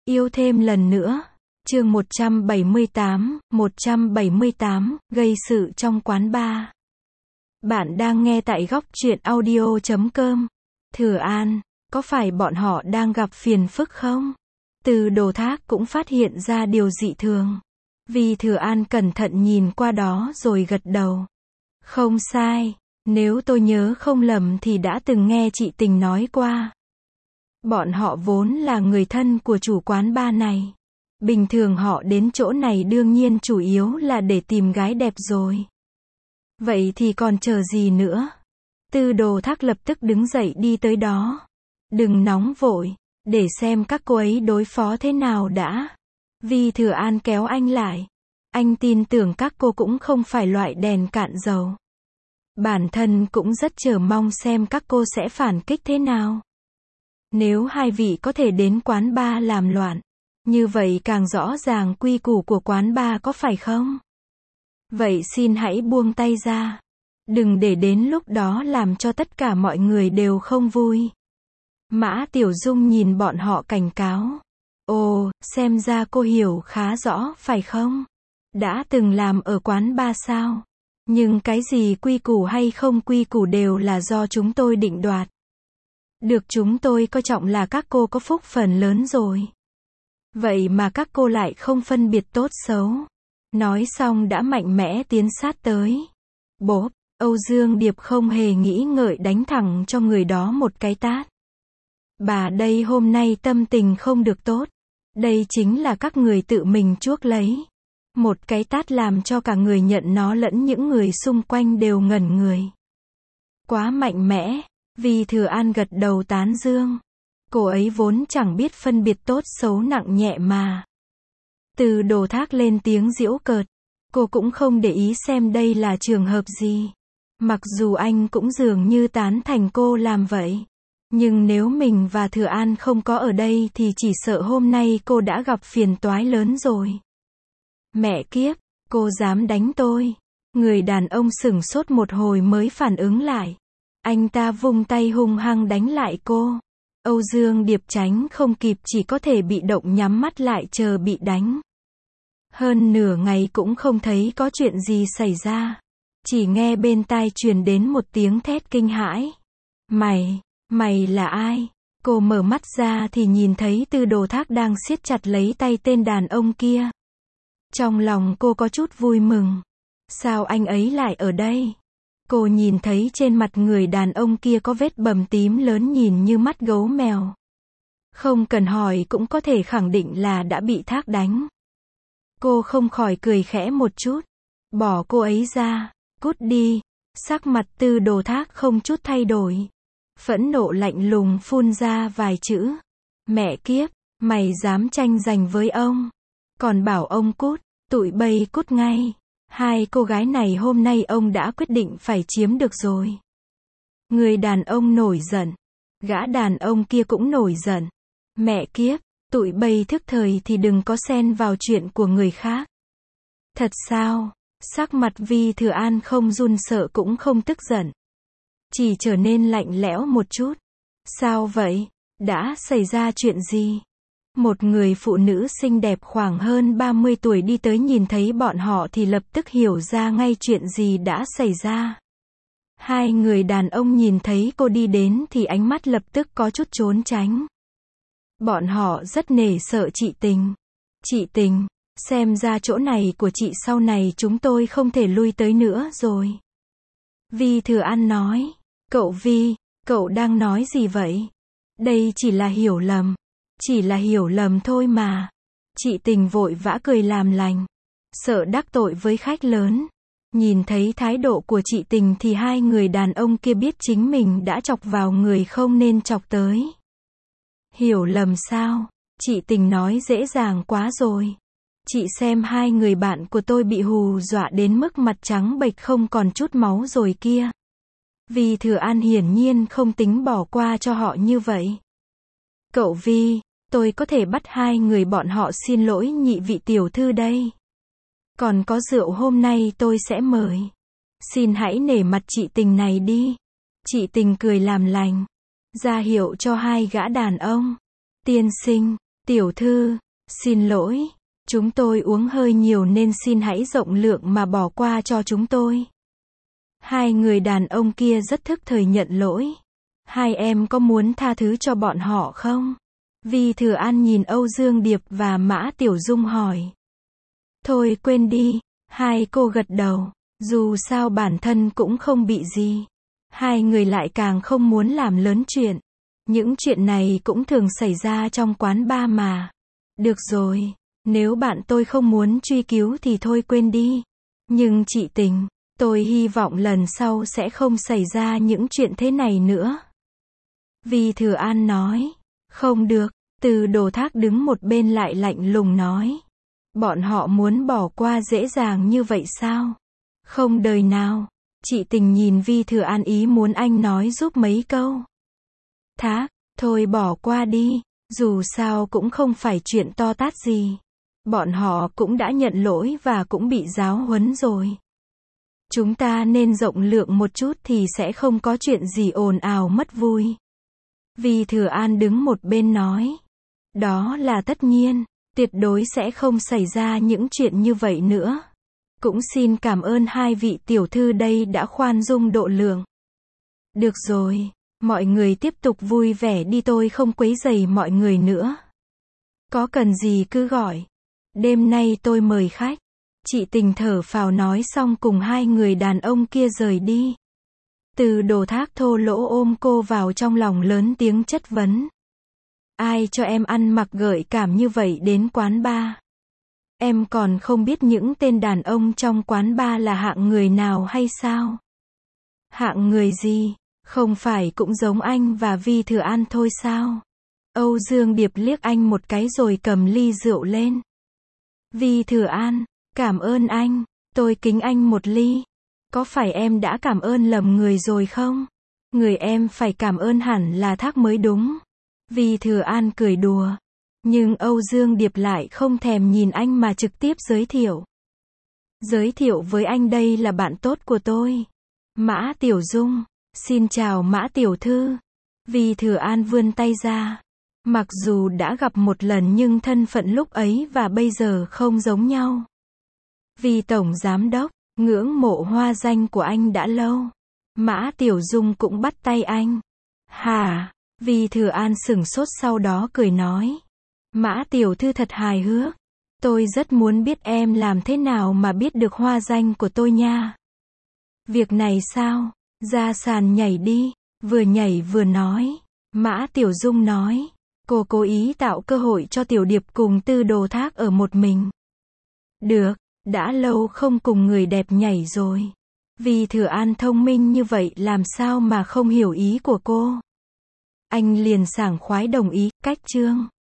Yêu thêm lần nữa. Chương 178, gây sự trong quán bar. Bạn đang nghe tại góc truyện audio.com. Thừa An, có phải bọn họ đang gặp phiền phức không? Từ Đồ Thác cũng phát hiện ra điều dị thường. Vì Thừa An cẩn thận nhìn qua đó rồi gật đầu. Không sai, nếu tôi nhớ không lầm thì đã từng nghe chị Tình nói qua. Bọn họ vốn là người thân của chủ quán bar này. Bình thường họ đến chỗ này đương nhiên chủ yếu là để tìm gái đẹp rồi. Vậy thì còn chờ gì nữa? Từ Đồ Thác lập tức đứng dậy đi tới đó. Đừng nóng vội, để xem các cô ấy đối phó thế nào đã. Vì Thừa An kéo anh lại. Anh tin tưởng các cô cũng không phải loại đèn cạn dầu. Bản thân cũng rất chờ mong xem các cô sẽ phản kích thế nào. Nếu hai vị có thể đến quán bar làm loạn, như vậy càng rõ ràng quy củ của quán bar có phải không? Vậy xin hãy buông tay ra. Đừng để đến lúc đó làm cho tất cả mọi người đều không vui. Mã Tiểu Dung nhìn bọn họ cảnh cáo. Ồ, xem ra cô hiểu khá rõ phải không? Đã từng làm ở quán bar sao? Nhưng cái gì quy củ hay không quy củ đều là do chúng tôi định đoạt. Được chúng tôi coi trọng là các cô có phúc phần lớn rồi. Vậy mà các cô lại không phân biệt tốt xấu. Nói xong đã mạnh mẽ tiến sát tới. Bốp, Âu Dương Điệp không hề nghĩ ngợi đánh thẳng cho người đó một cái tát. Bà đây hôm nay tâm tình không được tốt. Đây chính là các người tự mình chuốc lấy. Một cái tát làm cho cả người nhận nó lẫn những người xung quanh đều ngẩn người. Quá mạnh mẽ. Vì Thừa An gật đầu tán dương. Cô ấy vốn chẳng biết phân biệt tốt xấu nặng nhẹ mà. Từ Đồ Thác lên tiếng giễu cợt. Cô cũng không để ý xem đây là trường hợp gì. Mặc dù anh cũng dường như tán thành cô làm vậy. Nhưng nếu mình và Thừa An không có ở đây thì chỉ sợ hôm nay cô đã gặp phiền toái lớn rồi. Mẹ kiếp, cô dám đánh tôi. Người đàn ông sửng sốt một hồi mới phản ứng lại. Anh ta vung tay hung hăng đánh lại cô. Âu Dương Điệp tránh không kịp chỉ có thể bị động nhắm mắt lại chờ bị đánh. Hơn nửa ngày cũng không thấy có chuyện gì xảy ra. Chỉ nghe bên tai truyền đến một tiếng thét kinh hãi. Mày là ai? Cô mở mắt ra thì nhìn thấy Từ Đồ Thác đang siết chặt lấy tay tên đàn ông kia. Trong lòng cô có chút vui mừng. Sao anh ấy lại ở đây? Cô nhìn thấy trên mặt người đàn ông kia có vết bầm tím lớn nhìn như mắt gấu mèo. Không cần hỏi cũng có thể khẳng định là đã bị Thác đánh. Cô không khỏi cười khẽ một chút. Bỏ cô ấy ra, cút đi. Sắc mặt Từ Đồ Thác không chút thay đổi. Phẫn nộ lạnh lùng phun ra vài chữ. Mẹ kiếp, mày dám tranh giành với ông. Còn bảo ông cút, tụi bay cút ngay. Hai cô gái này hôm nay ông đã quyết định phải chiếm được rồi. Người đàn ông nổi giận. Gã đàn ông kia cũng nổi giận. Mẹ kiếp, tụi bay thức thời thì đừng có xen vào chuyện của người khác. Thật sao? Sắc mặt Vi Thừa An không run sợ cũng không tức giận. Chỉ trở nên lạnh lẽo một chút. Sao vậy? Đã xảy ra chuyện gì? Một người phụ nữ xinh đẹp khoảng hơn 30 tuổi đi tới nhìn thấy bọn họ thì lập tức hiểu ra ngay chuyện gì đã xảy ra. Hai người đàn ông nhìn thấy cô đi đến thì ánh mắt lập tức có chút trốn tránh. Bọn họ rất nể sợ chị Tình. Chị Tình, xem ra chỗ này của chị sau này chúng tôi không thể lui tới nữa rồi. Vi Thừa An nói. Cậu Vi, cậu đang nói gì vậy? Đây chỉ là hiểu lầm. Chỉ là hiểu lầm thôi mà. Chị Tình vội vã cười làm lành. Sợ đắc tội với khách lớn. Nhìn thấy thái độ của chị Tình thì hai người đàn ông kia biết chính mình đã chọc vào người không nên chọc tới. Hiểu lầm sao? Chị Tình nói dễ dàng quá rồi. Chị xem hai người bạn của tôi bị hù dọa đến mức mặt trắng bệch không còn chút máu rồi kia. Vì Thừa An hiển nhiên không tính bỏ qua cho họ như vậy. Cậu Vi, tôi có thể bắt hai người bọn họ xin lỗi nhị vị tiểu thư đây. Còn có rượu hôm nay tôi sẽ mời. Xin hãy nể mặt chị Tình này đi. Chị Tình cười làm lành. Ra hiệu cho hai gã đàn ông. Tiên sinh, Tiểu thư, xin lỗi, chúng tôi uống hơi nhiều nên xin hãy rộng lượng mà bỏ qua cho chúng tôi. Hai người đàn ông kia rất thức thời nhận lỗi. Hai em có muốn tha thứ cho bọn họ không? Vi Thừa An nhìn Âu Dương Điệp và Mã Tiểu Dung hỏi. Thôi quên đi, hai cô gật đầu, dù sao bản thân cũng không bị gì. Hai người lại càng không muốn làm lớn chuyện. Những chuyện này cũng thường xảy ra trong quán bar mà. Được rồi, nếu bạn tôi không muốn truy cứu thì thôi quên đi. Nhưng chị Tình, tôi hy vọng lần sau sẽ không xảy ra những chuyện thế này nữa. Vi Thừa An nói. Không được, Từ Đồ Thác đứng một bên lại lạnh lùng nói. Bọn họ muốn bỏ qua dễ dàng như vậy sao? Không đời nào. Chị Tình nhìn Vi Thừa An ý muốn anh nói giúp mấy câu. Thác, thôi bỏ qua đi, dù sao cũng không phải chuyện to tát gì. Bọn họ cũng đã nhận lỗi và cũng bị giáo huấn rồi. Chúng ta nên rộng lượng một chút thì sẽ không có chuyện gì ồn ào mất vui. Vi Thừa An đứng một bên nói. Đó là tất nhiên, tuyệt đối sẽ không xảy ra những chuyện như vậy nữa. Cũng xin cảm ơn hai vị tiểu thư đây đã khoan dung độ lượng. Được rồi, mọi người tiếp tục vui vẻ đi, tôi không quấy rầy mọi người nữa. Có cần gì cứ gọi. Đêm nay tôi mời khách. Chị Tình thở phào nói xong cùng hai người đàn ông kia rời đi. Từ Đồ Thác thô lỗ ôm cô vào trong lòng lớn tiếng chất vấn. Ai cho em ăn mặc gợi cảm như vậy đến quán bar? Em còn không biết những tên đàn ông trong quán bar là hạng người nào hay sao? Hạng người gì? Không phải cũng giống anh và Vi Thừa An thôi sao? Âu Dương Điệp liếc anh một cái rồi cầm ly rượu lên. Vi Thừa An, cảm ơn anh, tôi kính anh một ly. Có phải em đã cảm ơn lầm người rồi không? Người em phải cảm ơn hẳn là Thác mới đúng. Vi Thừa An cười đùa. Nhưng Âu Dương Điệp lại không thèm nhìn anh mà trực tiếp giới thiệu. Giới thiệu với anh đây là bạn tốt của tôi. Mã Tiểu Dung. Xin chào Mã Tiểu Thư. Vi Thừa An vươn tay ra. Mặc dù đã gặp một lần nhưng thân phận lúc ấy và bây giờ không giống nhau. Vi Tổng Giám Đốc, ngưỡng mộ hoa danh của anh đã lâu. Mã Tiểu Dung cũng bắt tay anh. Hả? Vi Thừa An sửng sốt sau đó cười nói. Mã Tiểu Thư thật hài hước. Tôi rất muốn biết em làm thế nào mà biết được hoa danh của tôi nha. Việc này sao? Ra sàn nhảy đi. Vừa nhảy vừa nói. Mã Tiểu Dung nói. Cô cố ý tạo cơ hội cho Tiểu Điệp cùng Từ Đồ Thác ở một mình. Được, đã lâu không cùng người đẹp nhảy rồi. Vi Thừa An thông minh như vậy làm sao mà không hiểu ý của cô. Anh liền sảng khoái đồng ý, cách chương.